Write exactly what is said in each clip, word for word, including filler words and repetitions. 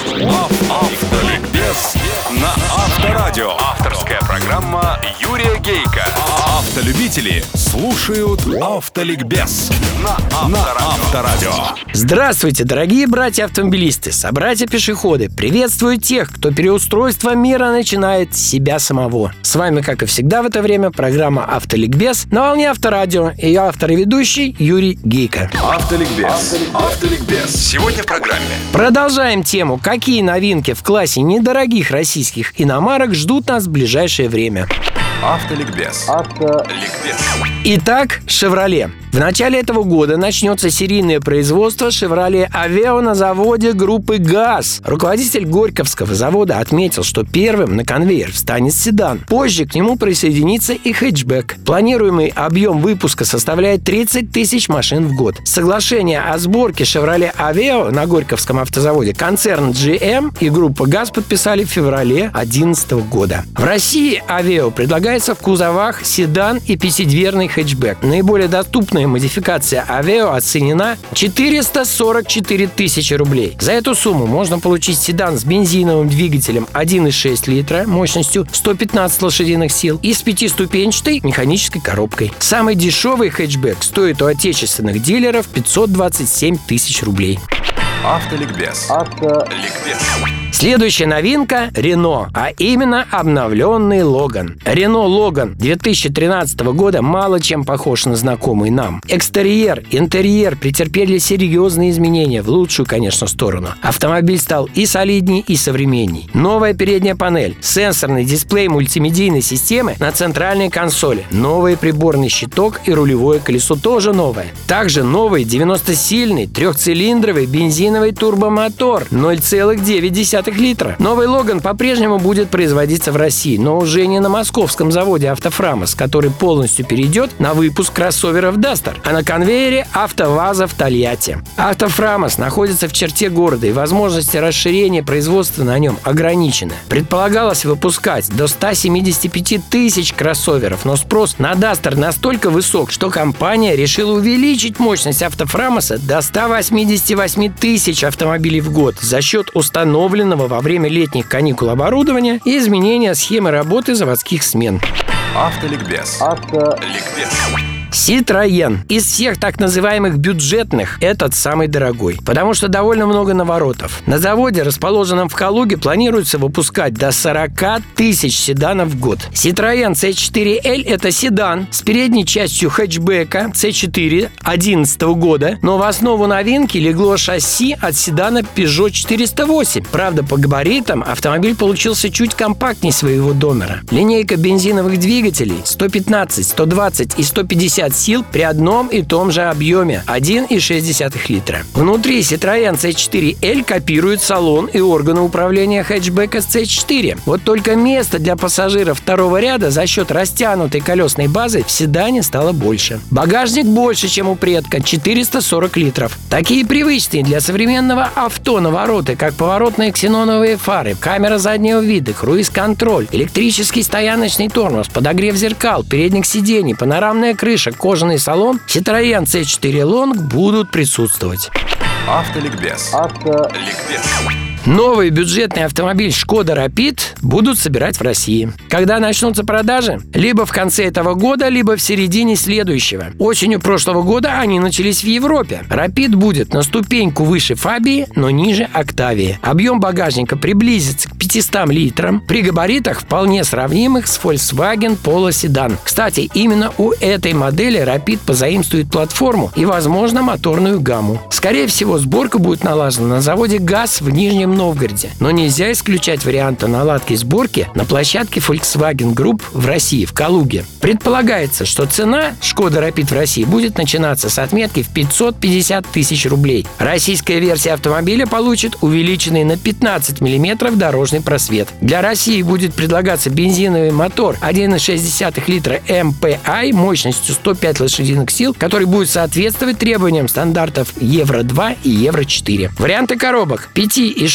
Автоликбез на Авторадио. Авторская программа Юрия Гейка. Автолюбители слушают Автоликбез на Авторадио. Здравствуйте, дорогие братья-автомобилисты, собратья-пешеходы. Приветствую тех, кто переустройство мира начинает с себя самого. С вами, как и всегда в это время, программа Автоликбез на волне Авторадио. И я автор и ведущий Юрий Гейка. Автоликбез. Автоликбез. Сегодня в программе. Продолжаем тему, какие новинки в классе недорогих российских иномарок ждут нас в ближайшее время. Автоликбез. Автоликбез. Итак, «Шевроле». В начале этого года начнется серийное производство «Шевроле Авео» на заводе группы ГАЗ. Руководитель Горьковского завода отметил, что первым на конвейер встанет седан. Позже к нему присоединится и хэтчбэк. Планируемый объем выпуска составляет тридцать тысяч машин в год. Соглашение о сборке «Шевроле Авео» на Горьковском автозаводе концерн джи эм и группа ГАЗ подписали в феврале две тысячи одиннадцатого года. В России «Авео» предлагается в кузовах седан и пятидверный хэтчбэк. Наиболее доступная модификация «Авео» оценена четыреста сорок четыре тысячи рублей. За эту сумму можно получить седан с бензиновым двигателем один и шесть литра мощностью сто пятнадцать лошадиных сил и с пятиступенчатой механической коробкой. Самый дешевый хэтчбэк стоит у отечественных дилеров пятьсот двадцать семь тысяч рублей. Автоликбез. Автоликбез. Следующая новинка – «Рено», а именно обновленный «Логан». «Рено Логан» две тысячи тринадцатого года мало чем похож на знакомый нам. Экстерьер, интерьер претерпели серьезные изменения, в лучшую, конечно, сторону. Автомобиль стал и солидней, и современней. Новая передняя панель, сенсорный дисплей мультимедийной системы на центральной консоли, новый приборный щиток и рулевое колесо тоже новое. Также новый девяностосильный трехцилиндровый бензиновый турбомотор ноль целых девять десятых литра. Новый «Логан» по-прежнему будет производиться в России, но уже не на московском заводе «АвтоФрамос», который полностью перейдет на выпуск кроссоверов «Дастер», а на конвейере «АвтоВАЗа» в Тольятти. «АвтоФрамос» находится в черте города, и возможности расширения производства на нем ограничены. Предполагалось выпускать до ста семидесяти пяти тысяч кроссоверов, но спрос на «Дастер» настолько высок, что компания решила увеличить мощность «АвтоФрамоса» до ста восьмидесяти восьми тысяч автомобилей в год за счет установленного во время летних каникул оборудования и изменения схемы работы заводских смен. Автоликбез. Автоликбез. «Ситроен». Из всех так называемых бюджетных этот самый дорогой, потому что довольно много наворотов. На заводе, расположенном в Калуге, планируется выпускать до сорока тысяч седанов в год. «Ситроен» си четыре эль – это седан с передней частью хэтчбека си четыре две тысячи одиннадцатого года, но в основу новинки легло шасси от седана Peugeot четыреста восемь. Правда, по габаритам автомобиль получился чуть компактнее своего донора. Линейка бензиновых двигателей сто пятнадцать, сто двадцать и сто пятьдесят сил при одном и том же объеме один и шесть десятых литра. Внутри Citroёn си четыре эль копирует салон и органы управления хэтчбека си четыре. Вот только места для пассажиров второго ряда за счет растянутой колесной базы в седане стало больше. Багажник больше, чем у предка – четыреста сорок литров. Такие привычные для современного авто навороты, как поворотные ксеноновые фары, камера заднего вида, круиз-контроль, электрический стояночный тормоз, подогрев зеркал, передних сидений, панорамная крыша, кожаный салон, Citroёn си четыре Long будут присутствовать. Автоликбез. Автоликбез. Новый бюджетный автомобиль «Шкода Рапид» будут собирать в России. Когда начнутся продажи? Либо в конце этого года, либо в середине следующего. Осенью прошлого года они начались в Европе. Рапид будет на ступеньку выше Фабии, но ниже Октавии. Объем багажника приблизится к пятистам литрам, при габаритах вполне сравнимых с Volkswagen Polo Sedan. Кстати, именно у этой модели Рапид позаимствует платформу и, возможно, моторную гамму. Скорее всего, сборка будет налажена на заводе ГАЗ в Нижнем Новгороде. Но нельзя исключать варианта наладки сборки на площадке Volkswagen Group в России, в Калуге. Предполагается, что цена Шкода Рапид в России будет начинаться с отметки в пятьсот пятьдесят тысяч рублей. Российская версия автомобиля получит увеличенный на пятнадцать миллиметров дорожный просвет. Для России будет предлагаться бензиновый мотор один и шесть десятых литра эм пи ай мощностью сто пять лошадиных сил, который будет соответствовать требованиям стандартов евро два и евро четыре. Варианты коробок пять и шесть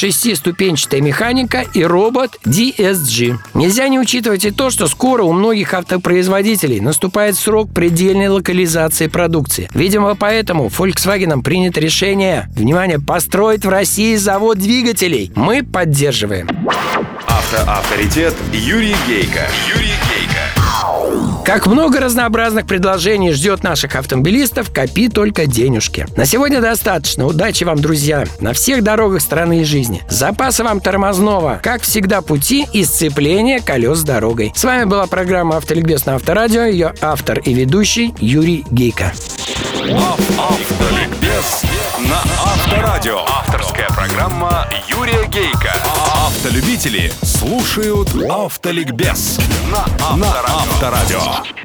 шестиступенчатая механика и робот ди эс джи. Нельзя не учитывать и то, что скоро у многих автопроизводителей наступает срок предельной локализации продукции. Видимо, поэтому Volkswagen принято решение, внимание, построить в России завод двигателей. Мы поддерживаем. Автоавторитет Юрий Гейко. Юрий Гейко. Как много разнообразных предложений ждет наших автомобилистов, копи только денежки. На сегодня достаточно. Удачи вам, друзья, на всех дорогах страны и жизни. Запаса вам тормозного, как всегда, пути и сцепления колес с дорогой. С вами была программа «Автоликбез» на Авторадио. Ее автор и ведущий Юрий Гейко. Автоликбез на Авторадио. Авторская программа Юрия Гейко. Автолюбители слушают Автоликбез на Авторадио.